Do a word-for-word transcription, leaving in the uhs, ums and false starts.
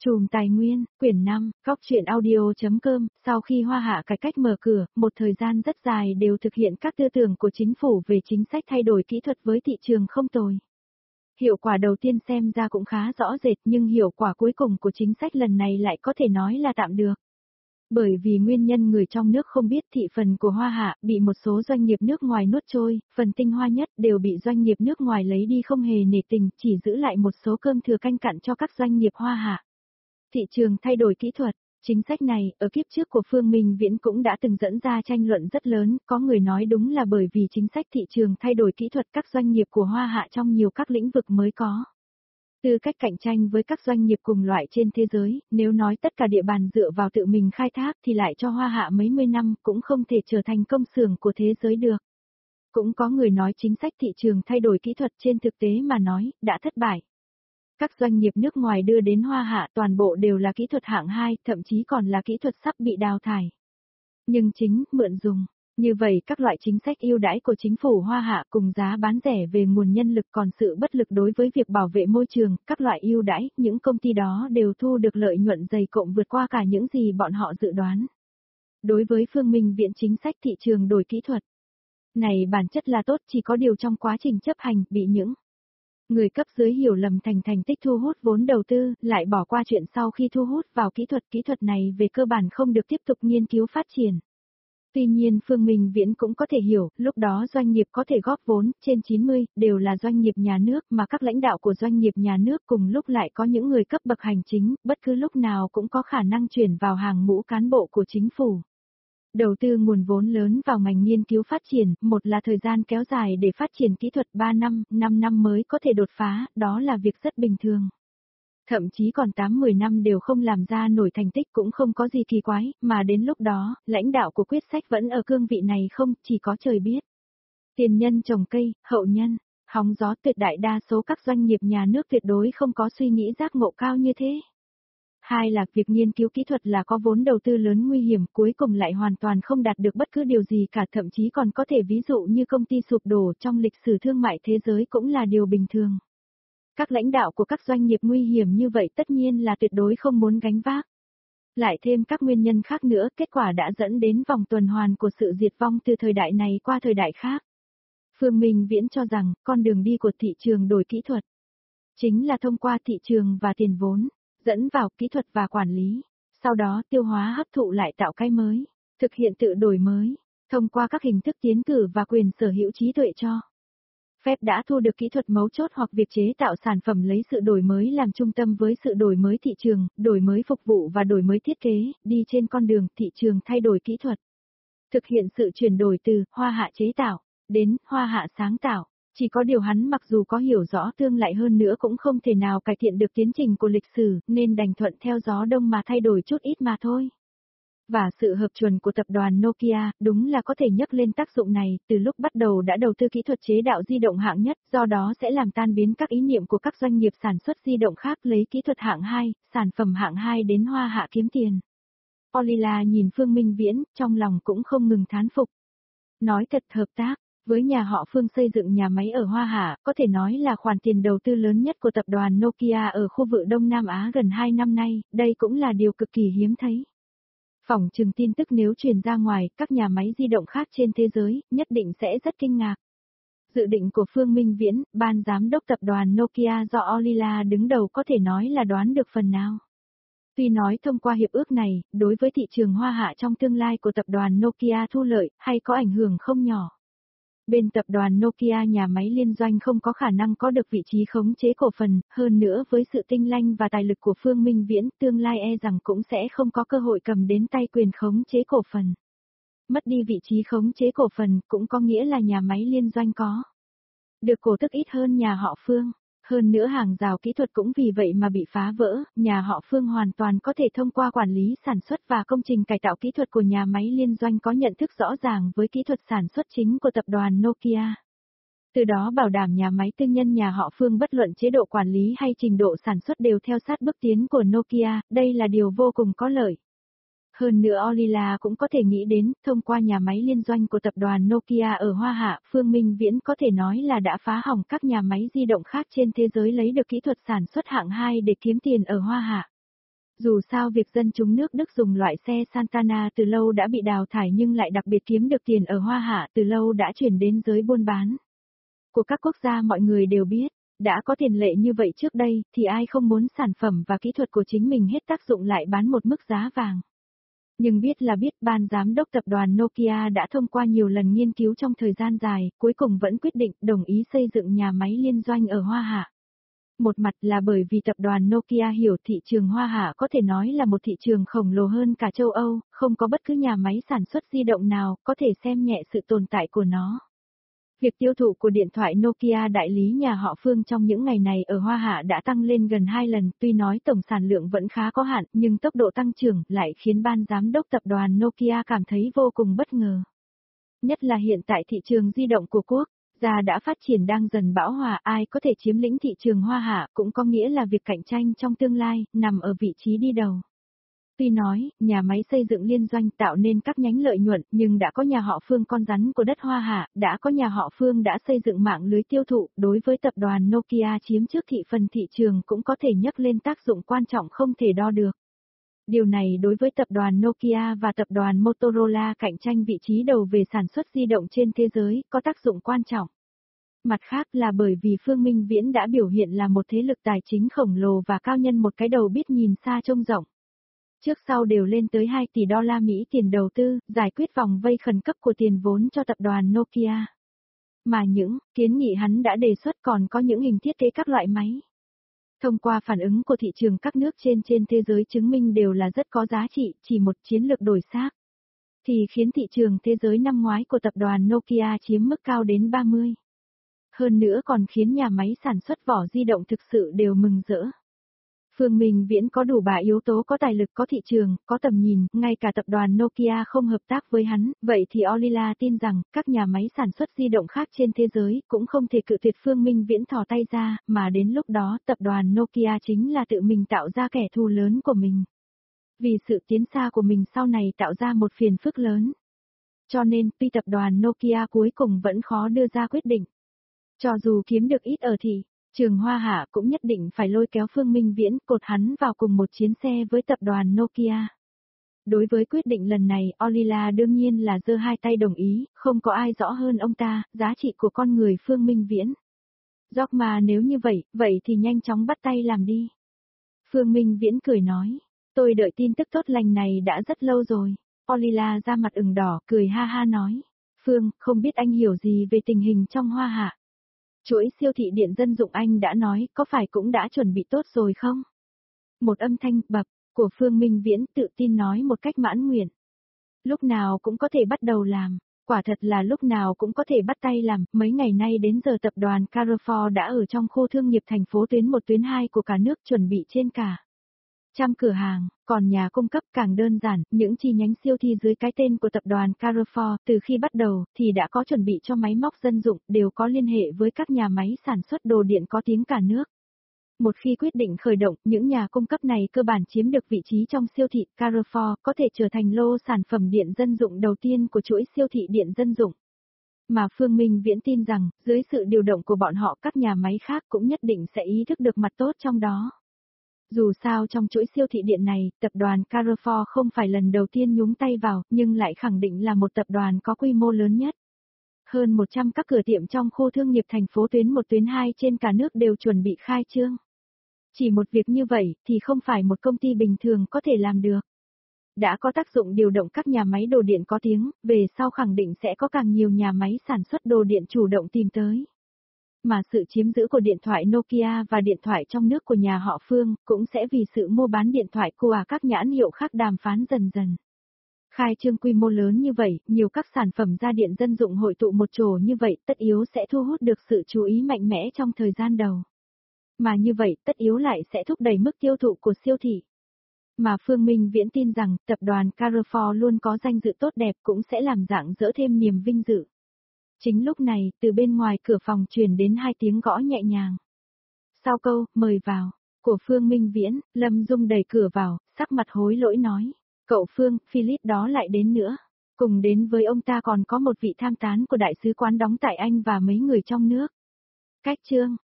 Chùm Tài Nguyên, quyển năm, góc truyện audio.com, sau khi Hoa Hạ cải cách mở cửa, một thời gian rất dài đều thực hiện các tư tưởng của chính phủ về chính sách thay đổi kỹ thuật với thị trường không tồi. Hiệu quả đầu tiên xem ra cũng khá rõ rệt nhưng hiệu quả cuối cùng của chính sách lần này lại có thể nói là tạm được. Bởi vì nguyên nhân người trong nước không biết thị phần của Hoa Hạ bị một số doanh nghiệp nước ngoài nuốt trôi, phần tinh hoa nhất đều bị doanh nghiệp nước ngoài lấy đi không hề nể tình, chỉ giữ lại một số cơm thừa canh cặn cho các doanh nghiệp Hoa Hạ. Thị trường thay đổi kỹ thuật, chính sách này ở kiếp trước của Phương Minh Viễn cũng đã từng dẫn ra tranh luận rất lớn, có người nói đúng là bởi vì chính sách thị trường thay đổi kỹ thuật các doanh nghiệp của Hoa Hạ trong nhiều các lĩnh vực mới có. Tư cách cạnh tranh với các doanh nghiệp cùng loại trên thế giới, nếu nói tất cả địa bàn dựa vào tự mình khai thác thì lại cho Hoa Hạ mấy mươi năm cũng không thể trở thành công xưởng của thế giới được. Cũng có người nói chính sách thị trường thay đổi kỹ thuật trên thực tế mà nói, đã thất bại. Các doanh nghiệp nước ngoài đưa đến Hoa Hạ toàn bộ đều là kỹ thuật hạng hai, thậm chí còn là kỹ thuật sắp bị đào thải. Nhưng chính, mượn dùng. Như vậy các loại chính sách ưu đãi của chính phủ Hoa Hạ cùng giá bán rẻ về nguồn nhân lực còn sự bất lực đối với việc bảo vệ môi trường, các loại ưu đãi, những công ty đó đều thu được lợi nhuận dày cộng vượt qua cả những gì bọn họ dự đoán. Đối với Phương Minh Viễn chính sách thị trường đổi kỹ thuật này bản chất là tốt, chỉ có điều trong quá trình chấp hành bị những người cấp dưới hiểu lầm thành thành tích thu hút vốn đầu tư, lại bỏ qua chuyện sau khi thu hút vào kỹ thuật, kỹ thuật này về cơ bản không được tiếp tục nghiên cứu phát triển. Tuy nhiên Phương Minh Viễn cũng có thể hiểu, lúc đó doanh nghiệp có thể góp vốn, trên chín mươi, đều là doanh nghiệp nhà nước mà các lãnh đạo của doanh nghiệp nhà nước cùng lúc lại có những người cấp bậc hành chính, bất cứ lúc nào cũng có khả năng chuyển vào hàng ngũ cán bộ của chính phủ. Đầu tư nguồn vốn lớn vào ngành nghiên cứu phát triển, một là thời gian kéo dài để phát triển kỹ thuật ba năm, năm năm mới có thể đột phá, đó là việc rất bình thường. Thậm chí còn tám mười năm đều không làm ra nổi thành tích cũng không có gì kỳ quái, mà đến lúc đó, lãnh đạo của quyết sách vẫn ở cương vị này không, chỉ có trời biết. Tiền nhân trồng cây, hậu nhân, hóng gió, tuyệt đại đa số các doanh nghiệp nhà nước tuyệt đối không có suy nghĩ giác ngộ cao như thế. Hai là việc nghiên cứu kỹ thuật là có vốn đầu tư lớn nguy hiểm, cuối cùng lại hoàn toàn không đạt được bất cứ điều gì cả, thậm chí còn có thể ví dụ như công ty sụp đổ trong lịch sử thương mại thế giới cũng là điều bình thường. Các lãnh đạo của các doanh nghiệp nguy hiểm như vậy tất nhiên là tuyệt đối không muốn gánh vác. Lại thêm các nguyên nhân khác nữa, kết quả đã dẫn đến vòng tuần hoàn của sự diệt vong từ thời đại này qua thời đại khác. Phương Minh Viễn cho rằng, con đường đi của thị trường đổi kỹ thuật chính là thông qua thị trường và tiền vốn, dẫn vào kỹ thuật và quản lý, sau đó tiêu hóa hấp thụ lại tạo cái mới, thực hiện tự đổi mới, thông qua các hình thức tiến cử và quyền sở hữu trí tuệ cho phép đã thu được kỹ thuật mấu chốt hoặc việc chế tạo sản phẩm lấy sự đổi mới làm trung tâm với sự đổi mới thị trường, đổi mới phục vụ và đổi mới thiết kế, đi trên con đường thị trường thay đổi kỹ thuật. Thực hiện sự chuyển đổi từ Hoa Hạ chế tạo đến Hoa Hạ sáng tạo. Chỉ có điều hắn mặc dù có hiểu rõ tương lại hơn nữa cũng không thể nào cải thiện được tiến trình của lịch sử, nên đành thuận theo gió đông mà thay đổi chút ít mà thôi. Và sự hợp chuẩn của tập đoàn Nokia, đúng là có thể nhắc lên tác dụng này, từ lúc bắt đầu đã đầu tư kỹ thuật chế đạo di động hạng nhất, do đó sẽ làm tan biến các ý niệm của các doanh nghiệp sản xuất di động khác lấy kỹ thuật hạng hai, sản phẩm hạng hai đến Hoa Hạ kiếm tiền. Olila nhìn Phương Minh Viễn, trong lòng cũng không ngừng thán phục. Nói thật, hợp tác với nhà họ Phương xây dựng nhà máy ở Hoa Hạ, có thể nói là khoản tiền đầu tư lớn nhất của tập đoàn Nokia ở khu vực Đông Nam Á gần hai năm nay, đây cũng là điều cực kỳ hiếm thấy. Phỏng chừng tin tức nếu truyền ra ngoài, các nhà máy di động khác trên thế giới, nhất định sẽ rất kinh ngạc. Dự định của Phương Minh Viễn, ban giám đốc tập đoàn Nokia do Olila đứng đầu có thể nói là đoán được phần nào. Tuy nói thông qua hiệp ước này, đối với thị trường Hoa Hạ trong tương lai của tập đoàn Nokia thu lợi, hay có ảnh hưởng không nhỏ. Bên tập đoàn Nokia nhà máy liên doanh không có khả năng có được vị trí khống chế cổ phần, hơn nữa với sự tinh lanh và tài lực của Phương Minh Viễn, tương lai e rằng cũng sẽ không có cơ hội cầm đến tay quyền khống chế cổ phần. Mất đi vị trí khống chế cổ phần cũng có nghĩa là nhà máy liên doanh có được cổ tức ít hơn nhà họ Phương. Hơn nữa hàng rào kỹ thuật cũng vì vậy mà bị phá vỡ, nhà họ Phương hoàn toàn có thể thông qua quản lý sản xuất và công trình cải tạo kỹ thuật của nhà máy liên doanh có nhận thức rõ ràng với kỹ thuật sản xuất chính của tập đoàn Nokia. Từ đó bảo đảm nhà máy tư nhân nhà họ Phương bất luận chế độ quản lý hay trình độ sản xuất đều theo sát bước tiến của Nokia, đây là điều vô cùng có lợi. Hơn nữa Olila cũng có thể nghĩ đến, thông qua nhà máy liên doanh của tập đoàn Nokia ở Hoa Hạ, Phương Minh Viễn có thể nói là đã phá hỏng các nhà máy di động khác trên thế giới lấy được kỹ thuật sản xuất hạng hai để kiếm tiền ở Hoa Hạ. Dù sao việc dân chúng nước Đức dùng loại xe Santana từ lâu đã bị đào thải nhưng lại đặc biệt kiếm được tiền ở Hoa Hạ từ lâu đã chuyển đến giới buôn bán của các quốc gia mọi người đều biết, đã có tiền lệ như vậy trước đây thì ai không muốn sản phẩm và kỹ thuật của chính mình hết tác dụng lại bán một mức giá vàng. Nhưng biết là biết ban giám đốc tập đoàn Nokia đã thông qua nhiều lần nghiên cứu trong thời gian dài, cuối cùng vẫn quyết định đồng ý xây dựng nhà máy liên doanh ở Hoa Hạ. Một mặt là bởi vì tập đoàn Nokia hiểu thị trường Hoa Hạ có thể nói là một thị trường khổng lồ hơn cả châu Âu, không có bất cứ nhà máy sản xuất di động nào có thể xem nhẹ sự tồn tại của nó. Việc tiêu thụ của điện thoại Nokia đại lý nhà họ Phương trong những ngày này ở Hoa Hạ đã tăng lên gần hai lần, tuy nói tổng sản lượng vẫn khá có hạn, nhưng tốc độ tăng trưởng lại khiến ban giám đốc tập đoàn Nokia cảm thấy vô cùng bất ngờ. Nhất là hiện tại thị trường di động của quốc gia đã phát triển đang dần bão hòa, ai có thể chiếm lĩnh thị trường Hoa Hạ cũng có nghĩa là việc cạnh tranh trong tương lai nằm ở vị trí đi đầu. Tuy nói, nhà máy xây dựng liên doanh tạo nên các nhánh lợi nhuận, nhưng đã có nhà họ Phương con rắn của đất Hoa Hạ, đã có nhà họ Phương đã xây dựng mạng lưới tiêu thụ, đối với tập đoàn Nokia chiếm trước thị phần thị trường cũng có thể nhắc lên tác dụng quan trọng không thể đo được. Điều này đối với tập đoàn Nokia và tập đoàn Motorola cạnh tranh vị trí đầu về sản xuất di động trên thế giới có tác dụng quan trọng. Mặt khác là bởi vì Phương Minh Viễn đã biểu hiện là một thế lực tài chính khổng lồ và cao nhân một cái đầu biết nhìn xa trông rộng. Trước sau đều lên tới hai tỷ đô la Mỹ tiền đầu tư, giải quyết vòng vây khẩn cấp của tiền vốn cho tập đoàn Nokia. Mà những kiến nghị hắn đã đề xuất còn có những hình thiết kế các loại máy. Thông qua phản ứng của thị trường các nước trên trên thế giới chứng minh đều là rất có giá trị, chỉ một chiến lược đổi xác. Thì khiến thị trường thế giới năm ngoái của tập đoàn Nokia chiếm mức cao đến ba mươi. Hơn nữa còn khiến nhà máy sản xuất vỏ di động thực sự đều mừng rỡ. Phương Minh Viễn có đủ ba yếu tố có tài lực, có thị trường, có tầm nhìn, ngay cả tập đoàn Nokia không hợp tác với hắn, vậy thì Olila tin rằng, các nhà máy sản xuất di động khác trên thế giới cũng không thể cự tuyệt Phương Minh Viễn thò tay ra, mà đến lúc đó tập đoàn Nokia chính là tự mình tạo ra kẻ thù lớn của mình. Vì sự tiến xa của mình sau này tạo ra một phiền phức lớn. Cho nên, tuy tập đoàn Nokia cuối cùng vẫn khó đưa ra quyết định. Cho dù kiếm được ít ở thì trường Hoa Hạ cũng nhất định phải lôi kéo Phương Minh Viễn cột hắn vào cùng một chiến xe với tập đoàn Nokia. Đối với quyết định lần này, Olila đương nhiên là giơ hai tay đồng ý, không có ai rõ hơn ông ta, giá trị của con người Phương Minh Viễn. Gióc mà nếu như vậy, vậy thì nhanh chóng bắt tay làm đi. Phương Minh Viễn cười nói, tôi đợi tin tức tốt lành này đã rất lâu rồi. Olila ra mặt ửng đỏ, cười ha ha nói, Phương, không biết anh hiểu gì về tình hình trong Hoa Hạ. Chuỗi siêu thị điện dân dụng anh đã nói, có phải cũng đã chuẩn bị tốt rồi không? Một âm thanh bập của Phương Minh Viễn tự tin nói một cách mãn nguyện. Lúc nào cũng có thể bắt đầu làm, quả thật là lúc nào cũng có thể bắt tay làm, mấy ngày nay đến giờ tập đoàn Carrefour đã ở trong khu thương nghiệp thành phố tuyến một tuyến hai của cả nước chuẩn bị trên cả trăm cửa hàng, còn nhà cung cấp càng đơn giản, những chi nhánh siêu thị dưới cái tên của tập đoàn Carrefour, từ khi bắt đầu, thì đã có chuẩn bị cho máy móc dân dụng, đều có liên hệ với các nhà máy sản xuất đồ điện có tiếng cả nước. Một khi quyết định khởi động, những nhà cung cấp này cơ bản chiếm được vị trí trong siêu thị Carrefour, có thể trở thành lô sản phẩm điện dân dụng đầu tiên của chuỗi siêu thị điện dân dụng. Mà Phương Minh Viễn tin rằng, dưới sự điều động của bọn họ các nhà máy khác cũng nhất định sẽ ý thức được mặt tốt trong đó. Dù sao trong chuỗi siêu thị điện này, tập đoàn Carrefour không phải lần đầu tiên nhúng tay vào, nhưng lại khẳng định là một tập đoàn có quy mô lớn nhất. Hơn một trăm các cửa tiệm trong khu thương nghiệp thành phố tuyến một tuyến hai trên cả nước đều chuẩn bị khai trương. Chỉ một việc như vậy thì không phải một công ty bình thường có thể làm được. Đã có tác dụng điều động các nhà máy đồ điện có tiếng, về sau khẳng định sẽ có càng nhiều nhà máy sản xuất đồ điện chủ động tìm tới. Mà sự chiếm giữ của điện thoại Nokia và điện thoại trong nước của nhà họ Phương cũng sẽ vì sự mua bán điện thoại của các nhãn hiệu khác đàm phán dần dần. Khai trương quy mô lớn như vậy, nhiều các sản phẩm gia điện dân dụng hội tụ một chỗ như vậy tất yếu sẽ thu hút được sự chú ý mạnh mẽ trong thời gian đầu. Mà như vậy tất yếu lại sẽ thúc đẩy mức tiêu thụ của siêu thị. Mà Phương Minh Viễn tin rằng tập đoàn Carrefour luôn có danh dự tốt đẹp cũng sẽ làm rạng rỡ thêm niềm vinh dự. Chính lúc này, từ bên ngoài cửa phòng truyền đến hai tiếng gõ nhẹ nhàng. Sau câu, mời vào, của Phương Minh Viễn, Lâm Dung đẩy cửa vào, sắc mặt hối lỗi nói. Cậu Phương, Philip đó lại đến nữa. Cùng đến với ông ta còn có một vị tham tán của đại sứ quán đóng tại Anh và mấy người trong nước. Cách chương.